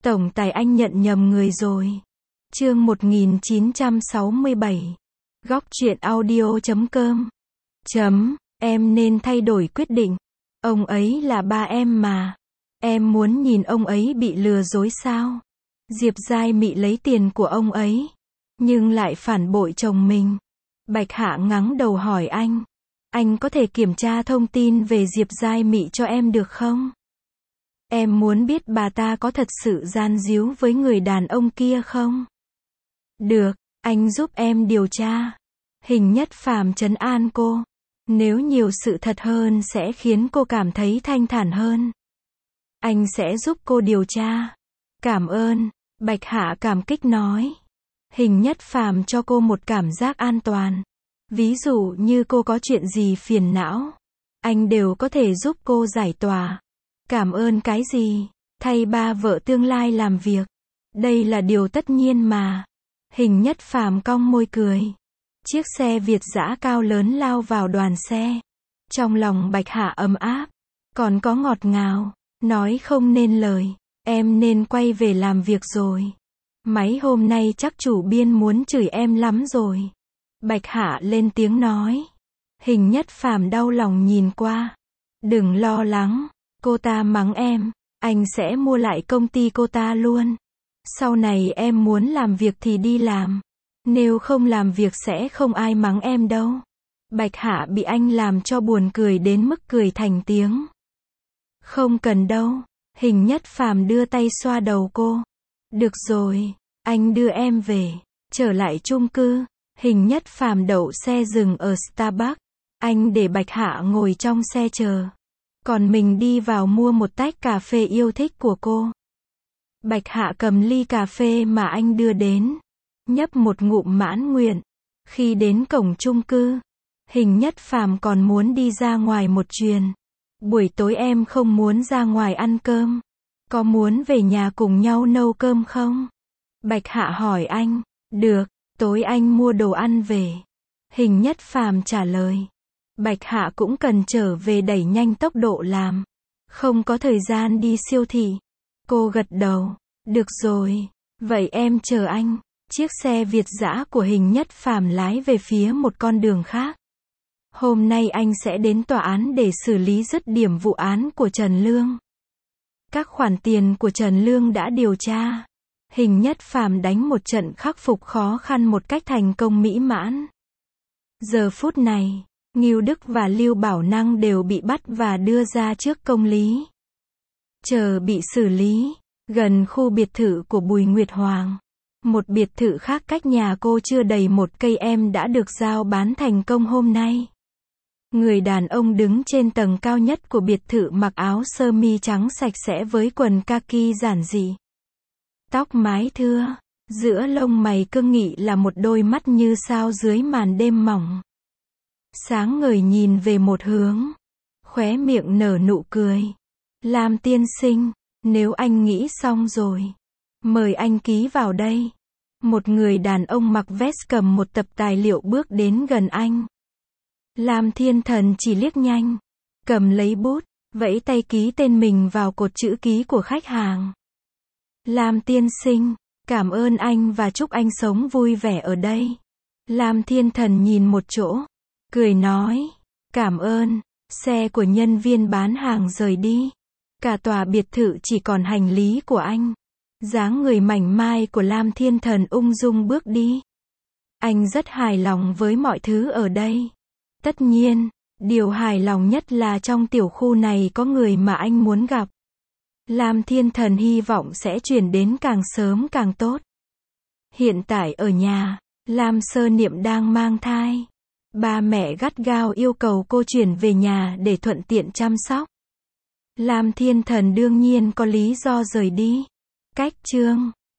Tổng tài anh nhận nhầm người rồi. Chương 1967. Góc truyện audio.com. Em nên thay đổi quyết định. Ông ấy là ba em mà. Em muốn nhìn ông ấy bị lừa dối sao? Diệp Giai Mị lấy tiền của ông ấy, nhưng lại phản bội chồng mình. Bạch Hạ ngắng đầu hỏi anh có thể kiểm tra thông tin về Diệp Giai Mị cho em được không? Em muốn biết bà ta có thật sự gian díu với người đàn ông kia không? Được, anh giúp em điều tra. Hình Nhất Phàm trấn an cô. Nếu nhiều sự thật hơn sẽ khiến cô cảm thấy thanh thản hơn. Anh sẽ giúp cô điều tra. Cảm ơn, Bạch Hạ cảm kích nói. Hình Nhất Phàm cho cô một cảm giác an toàn. Ví dụ như cô có chuyện gì phiền não, anh đều có thể giúp cô giải tỏa. Cảm ơn cái gì? Thay ba vợ tương lai làm việc. Đây là điều tất nhiên mà. Hình Nhất Phàm cong môi cười. Chiếc xe Việt dã cao lớn lao vào đoàn xe. Trong lòng Bạch Hạ ấm áp, còn có ngọt ngào, nói không nên lời. Em nên quay về làm việc rồi. Mấy hôm nay chắc chủ biên muốn chửi em lắm rồi. Bạch Hạ lên tiếng nói. Hình Nhất Phàm đau lòng nhìn qua. Đừng lo lắng, cô ta mắng em, anh sẽ mua lại công ty cô ta luôn. Sau này em muốn làm việc thì đi làm. Nếu không làm việc sẽ không ai mắng em đâu. Bạch Hạ bị anh làm cho buồn cười đến mức cười thành tiếng. Không cần đâu. Hình Nhất Phàm đưa tay xoa đầu cô. Được rồi, anh đưa em về. Trở lại chung cư, Hình Nhất Phàm đậu xe dừng ở Starbucks. Anh để Bạch Hạ ngồi trong xe chờ. Còn mình đi vào mua một tách cà phê yêu thích của cô. Bạch Hạ cầm ly cà phê mà anh đưa đến. Nhấp một ngụm mãn nguyện. Khi đến cổng chung cư, Hình Nhất Phàm còn muốn đi ra ngoài một chuyến. Buổi tối em không muốn ra ngoài ăn cơm. Có muốn về nhà cùng nhau nấu cơm không? Bạch Hạ hỏi anh. Được, tối anh mua đồ ăn về. Hình Nhất Phàm trả lời. Bạch Hạ cũng cần trở về đẩy nhanh tốc độ làm. Không có thời gian đi siêu thị. Cô gật đầu. Được rồi, vậy em chờ anh. Chiếc xe Việt dã của Hình Nhất Phàm lái về phía một con đường khác. Hôm nay anh sẽ đến tòa án để xử lý dứt điểm vụ án của Trần Lương. Các khoản tiền của Trần Lương đã điều tra. Hình Nhất Phàm đánh một trận khắc phục khó khăn một cách thành công mỹ mãn. Giờ phút này, Ngưu Đức và Lưu Bảo Năng đều bị bắt và đưa ra trước công lý. Chờ bị xử lý, gần khu biệt thự của Bùi Nguyệt Hoàng. Một biệt thự khác cách nhà cô chưa đầy một cây em đã được giao bán thành công hôm nay. Người đàn ông đứng trên tầng cao nhất của biệt thự mặc áo sơ mi trắng sạch sẽ với quần kaki giản dị. Tóc mái thưa, giữa lông mày cương nghị là một đôi mắt như sao dưới màn đêm mỏng. Sáng ngời nhìn về một hướng, khóe miệng nở nụ cười. Lam tiên sinh, nếu anh nghĩ xong rồi, mời anh ký vào đây. Một người đàn ông mặc vest cầm một tập tài liệu bước đến gần anh. Lam Thiên Thần chỉ liếc nhanh, cầm lấy bút, vẫy tay ký tên mình vào cột chữ ký của khách hàng. Lam tiên sinh, cảm ơn anh và chúc anh sống vui vẻ ở đây. Lam Thiên Thần nhìn một chỗ, cười nói, cảm ơn. Xe của nhân viên bán hàng rời đi. Cả tòa biệt thự chỉ còn hành lý của anh. Dáng người mảnh mai của Lam Thiên Thần ung dung bước đi. Anh rất hài lòng với mọi thứ ở đây. Tất nhiên, điều hài lòng nhất là trong tiểu khu này có người mà anh muốn gặp. Lam Thiên Thần hy vọng sẽ chuyển đến càng sớm càng tốt. Hiện tại ở nhà, Lam Sơ Niệm đang mang thai. Ba mẹ gắt gao yêu cầu cô chuyển về nhà để thuận tiện chăm sóc. Lam Thiên Thần đương nhiên có lý do rời đi. Cách chương